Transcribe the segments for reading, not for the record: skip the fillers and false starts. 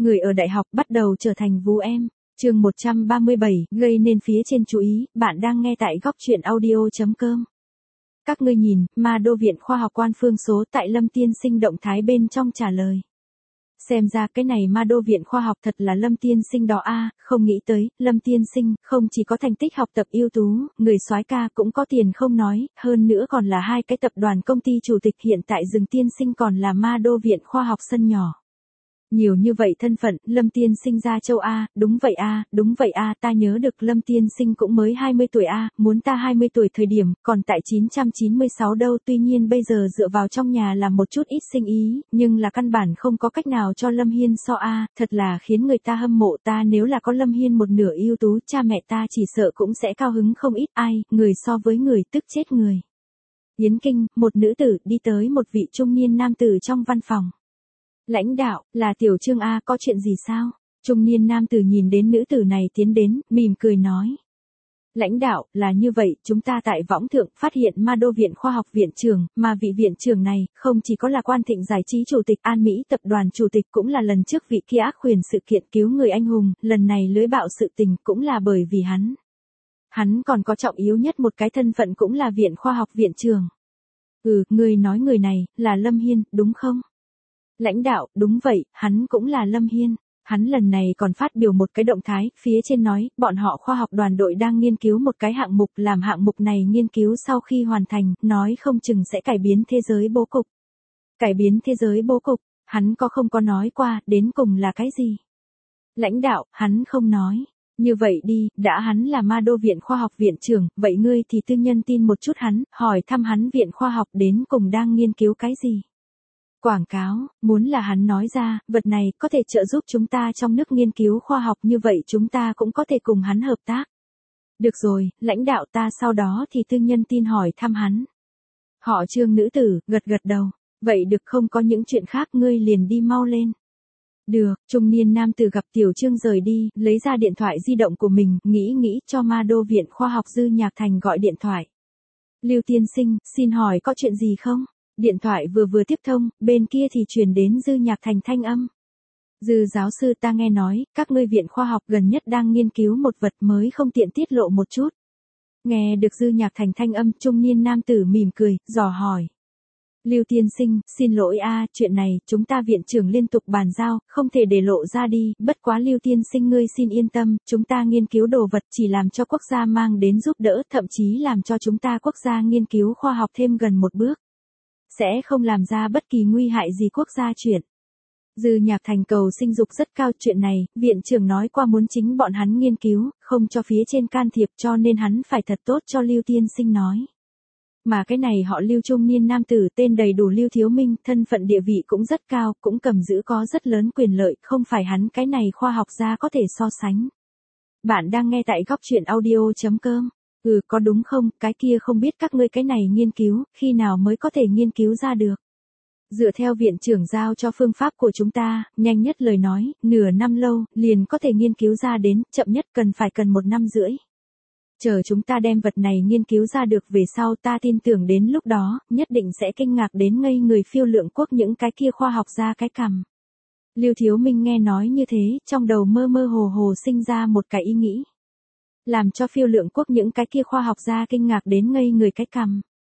Người ở đại học bắt đầu trở thành vú em. Chương 137, gây nên phía trên chú ý, bạn đang nghe tại góc truyện audio.com. Các ngươi nhìn, Ma Đô Viện Khoa học Quan Phương Số tại Lâm Tiên Sinh động thái bên trong trả lời. Xem ra cái này Ma Đô Viện Khoa học thật là Lâm Tiên Sinh đó a, không nghĩ tới, Lâm Tiên Sinh không chỉ có thành tích học tập ưu tú, người soái ca cũng có tiền không nói, hơn nữa còn là hai cái tập đoàn công ty chủ tịch, hiện tại Rừng Tiên Sinh còn là Ma Đô Viện Khoa học sân nhỏ. Nhiều như vậy thân phận, Lâm Tiên Sinh ra châu A, đúng vậy a, ta nhớ được Lâm Tiên Sinh cũng mới 20 tuổi a, muốn ta 20 tuổi thời điểm, còn tại 996 đâu, tuy nhiên bây giờ dựa vào trong nhà làm một chút ít sinh ý, nhưng là căn bản không có cách nào cho Lâm Hiên so a, thật là khiến người ta hâm mộ, ta nếu là có Lâm Hiên một nửa ưu tú, cha mẹ ta chỉ sợ cũng sẽ cao hứng không ít, ai, người so với người tức chết người. Yến Kinh, một nữ tử đi tới một vị trung niên nam tử trong văn phòng. Lãnh đạo, là Tiểu Trương a, có chuyện gì sao? Trung niên nam tử nhìn đến nữ tử này tiến đến, mỉm cười nói. Lãnh đạo, là như vậy, chúng ta tại Võng Thượng phát hiện Ma Đô Viện Khoa học viện trưởng, mà vị viện trưởng này, không chỉ có là Quan Thịnh giải trí chủ tịch, An Mỹ tập đoàn chủ tịch, cũng là lần trước vị kia ác quyền sự kiện cứu người anh hùng, lần này lưới bạo sự tình cũng là bởi vì hắn. Hắn còn có trọng yếu nhất một cái thân phận cũng là viện khoa học viện trưởng. Người nói người này, là Lâm Hiên, đúng không? Lãnh đạo, đúng vậy, hắn cũng là Lâm Hiên. Hắn lần này còn phát biểu một cái động thái, phía trên nói, bọn họ khoa học đoàn đội đang nghiên cứu một cái hạng mục, làm hạng mục này nghiên cứu sau khi hoàn thành, nói không chừng sẽ cải biến thế giới bố cục. Cải biến thế giới bố cục, hắn không có nói qua, đến cùng là cái gì? Lãnh đạo, hắn không nói. Như vậy đi, đã hắn là Ma Đô Viện Khoa học viện trưởng, vậy ngươi thì tư nhân tin một chút hắn, hỏi thăm hắn viện khoa học đến cùng đang nghiên cứu cái gì? Quảng cáo, muốn là hắn nói ra, vật này có thể trợ giúp chúng ta trong nước nghiên cứu khoa học, như vậy chúng ta cũng có thể cùng hắn hợp tác. Được rồi, lãnh đạo, ta sau đó thì tư nhân tin hỏi thăm hắn. Họ Trương nữ tử, gật đầu. Vậy được, không có những chuyện khác, ngươi liền đi mau lên. Được, trung niên nam tử gặp Tiểu Trương rời đi, lấy ra điện thoại di động của mình, nghĩ cho Ma Đô Viện Khoa học Dư Nhạc Thành gọi điện thoại. Lưu tiên sinh, xin hỏi có chuyện gì không? Điện thoại vừa tiếp thông, bên kia thì truyền đến Dư Nhạc Thành thanh âm. Dư giáo sư, ta nghe nói, các ngươi viện khoa học gần nhất đang nghiên cứu một vật mới, không tiện tiết lộ một chút. Nghe được Dư Nhạc Thành thanh âm, trung niên nam tử mỉm cười, dò hỏi. Lưu tiên sinh, xin lỗi a, chuyện này, chúng ta viện trưởng liên tục bàn giao, không thể để lộ ra đi, bất quá Lưu tiên sinh ngươi xin yên tâm, chúng ta nghiên cứu đồ vật chỉ làm cho quốc gia mang đến giúp đỡ, thậm chí làm cho chúng ta quốc gia nghiên cứu khoa học thêm gần một bước. Sẽ không làm ra bất kỳ nguy hại gì quốc gia chuyện. Dư Nhạc Thành cầu sinh dục rất cao, chuyện này, viện trưởng nói qua muốn chính bọn hắn nghiên cứu, không cho phía trên can thiệp, cho nên hắn phải thật tốt cho Lưu tiên sinh nói. Mà cái này họ Lưu trung niên nam tử tên đầy đủ Lưu Thiếu Minh, thân phận địa vị cũng rất cao, cũng cầm giữ có rất lớn quyền lợi, không phải hắn cái này khoa học gia có thể so sánh. Bạn đang nghe tại góc truyện audio.com. Có đúng không, cái kia không biết các ngươi cái này nghiên cứu, khi nào mới có thể nghiên cứu ra được. Dựa theo viện trưởng giao cho phương pháp của chúng ta, nhanh nhất lời nói, nửa năm lâu, liền có thể nghiên cứu ra đến, chậm nhất cần 1 năm rưỡi. Chờ chúng ta đem vật này nghiên cứu ra được về sau, ta tin tưởng đến lúc đó, nhất định sẽ kinh ngạc đến ngây người, Phiêu Lượng Quốc những cái kia khoa học ra cái cằm. Lưu Thiếu Minh nghe nói như thế, trong đầu mơ hồ sinh ra một cái ý nghĩ. Làm cho Phiêu Lượng Quốc những cái kia khoa học gia kinh ngạc đến ngây người cái cằm.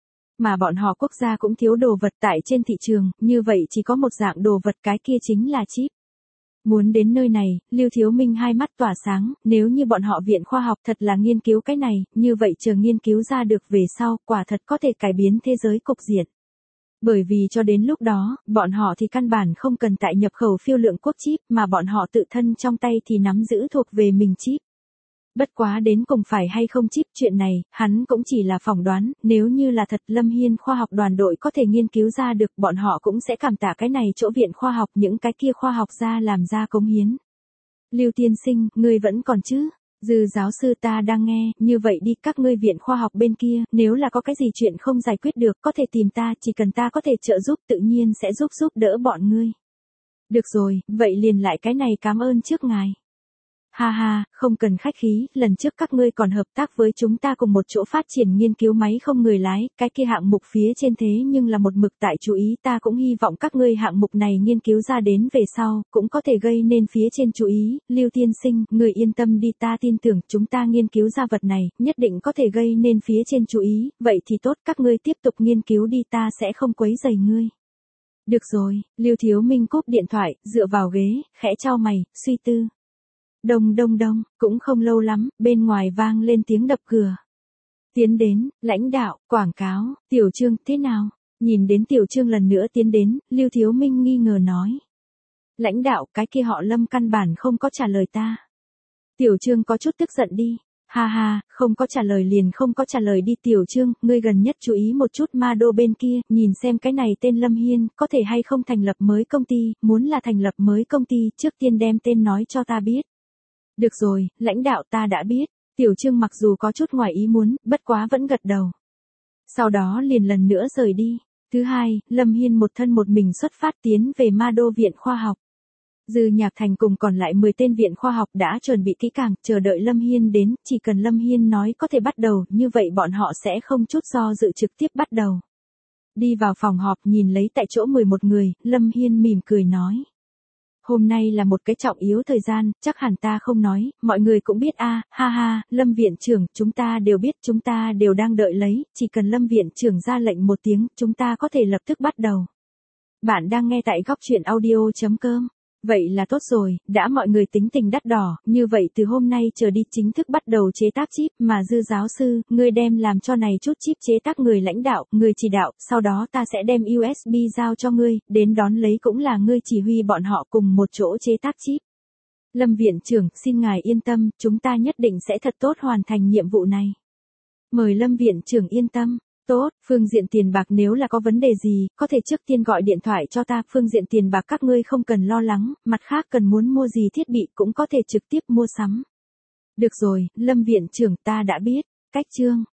Mà bọn họ quốc gia cũng thiếu đồ vật tại trên thị trường, như vậy chỉ có một dạng đồ vật, cái kia chính là chip. Muốn đến nơi này, Lưu Thiếu Minh hai mắt tỏa sáng, nếu như bọn họ viện khoa học thật là nghiên cứu cái này, như vậy chờ nghiên cứu ra được về sau, quả thật có thể cải biến thế giới cục diện. Bởi vì cho đến lúc đó, bọn họ thì căn bản không cần tại nhập khẩu Phiêu Lượng Quốc chip, mà bọn họ tự thân trong tay thì nắm giữ thuộc về mình chip. Bất quá đến cùng phải hay không chip, chuyện này, hắn cũng chỉ là phỏng đoán, nếu như là thật Lâm Hiên khoa học đoàn đội có thể nghiên cứu ra được, bọn họ cũng sẽ cảm tạ cái này chỗ viện khoa học những cái kia khoa học gia làm ra cống hiến. Lưu tiên sinh, ngươi vẫn còn chứ? Dư giáo sư, ta đang nghe, như vậy đi, các ngươi viện khoa học bên kia, nếu là có cái gì chuyện không giải quyết được, có thể tìm ta, chỉ cần ta có thể trợ giúp, tự nhiên sẽ giúp đỡ bọn ngươi. Được rồi, vậy liền lại cái này cảm ơn trước ngài. Ha ha, không cần khách khí, lần trước các ngươi còn hợp tác với chúng ta cùng một chỗ phát triển nghiên cứu máy không người lái, cái kia hạng mục phía trên thế nhưng là một mực tại chú ý, ta cũng hy vọng các ngươi hạng mục này nghiên cứu ra đến về sau, cũng có thể gây nên phía trên chú ý, Lưu tiên sinh, người yên tâm đi, ta tin tưởng chúng ta nghiên cứu ra vật này, nhất định có thể gây nên phía trên chú ý, vậy thì tốt, các ngươi tiếp tục nghiên cứu đi, ta sẽ không quấy rầy ngươi. Được rồi, Lưu Thiếu Minh cúp điện thoại, dựa vào ghế, khẽ chau mày, suy tư. Đông đông đông, cũng không lâu lắm, bên ngoài vang lên tiếng đập cửa. Tiến đến, lãnh đạo, quảng cáo, Tiểu Trương, thế nào? Nhìn đến Tiểu Trương lần nữa tiến đến, Lưu Thiếu Minh nghi ngờ nói. Lãnh đạo, cái kia họ Lâm căn bản không có trả lời ta. Tiểu Trương có chút tức giận đi. Ha ha, không có trả lời liền không có trả lời đi Tiểu Trương, ngươi gần nhất chú ý một chút ma đô bên kia, nhìn xem cái này tên Lâm Hiên, có thể hay không thành lập mới công ty, muốn là thành lập mới công ty, trước tiên đem tên nói cho ta biết. Được rồi, lãnh đạo ta đã biết, Tiểu Trương mặc dù có chút ngoài ý muốn, bất quá vẫn gật đầu. Sau đó liền lần nữa rời đi. Thứ hai, Lâm Hiên một thân một mình xuất phát tiến về ma đô viện khoa học. Dư Nhạc Thành cùng còn lại 10 tên viện khoa học đã chuẩn bị kỹ càng, chờ đợi Lâm Hiên đến, chỉ cần Lâm Hiên nói có thể bắt đầu, như vậy bọn họ sẽ không chút do dự trực tiếp bắt đầu. Đi vào phòng họp nhìn lấy tại chỗ 11 người, Lâm Hiên mỉm cười nói. Hôm nay là một cái trọng yếu thời gian, chắc hẳn ta không nói, mọi người cũng biết a, ha ha, Lâm viện trưởng, chúng ta đều biết, chúng ta đều đang đợi lấy, chỉ cần Lâm viện trưởng ra lệnh một tiếng, chúng ta có thể lập tức bắt đầu. Bạn đang nghe tại góc truyện audio.com. Vậy là tốt rồi, đã mọi người tính tình đắt đỏ, như vậy từ hôm nay trở đi chính thức bắt đầu chế tác chip, mà Dư giáo sư, ngươi đem làm cho này chút chip chế tác người lãnh đạo, người chỉ đạo, sau đó ta sẽ đem USB giao cho ngươi, đến đón lấy cũng là ngươi chỉ huy bọn họ cùng một chỗ chế tác chip. Lâm viện trưởng, xin ngài yên tâm, chúng ta nhất định sẽ thật tốt hoàn thành nhiệm vụ này. Mời Lâm viện trưởng yên tâm. Tốt, phương diện tiền bạc nếu là có vấn đề gì, có thể trước tiên gọi điện thoại cho ta, phương diện tiền bạc các ngươi không cần lo lắng, mặt khác cần muốn mua gì thiết bị cũng có thể trực tiếp mua sắm. Được rồi, Lâm viện trưởng ta đã biết, cách chương.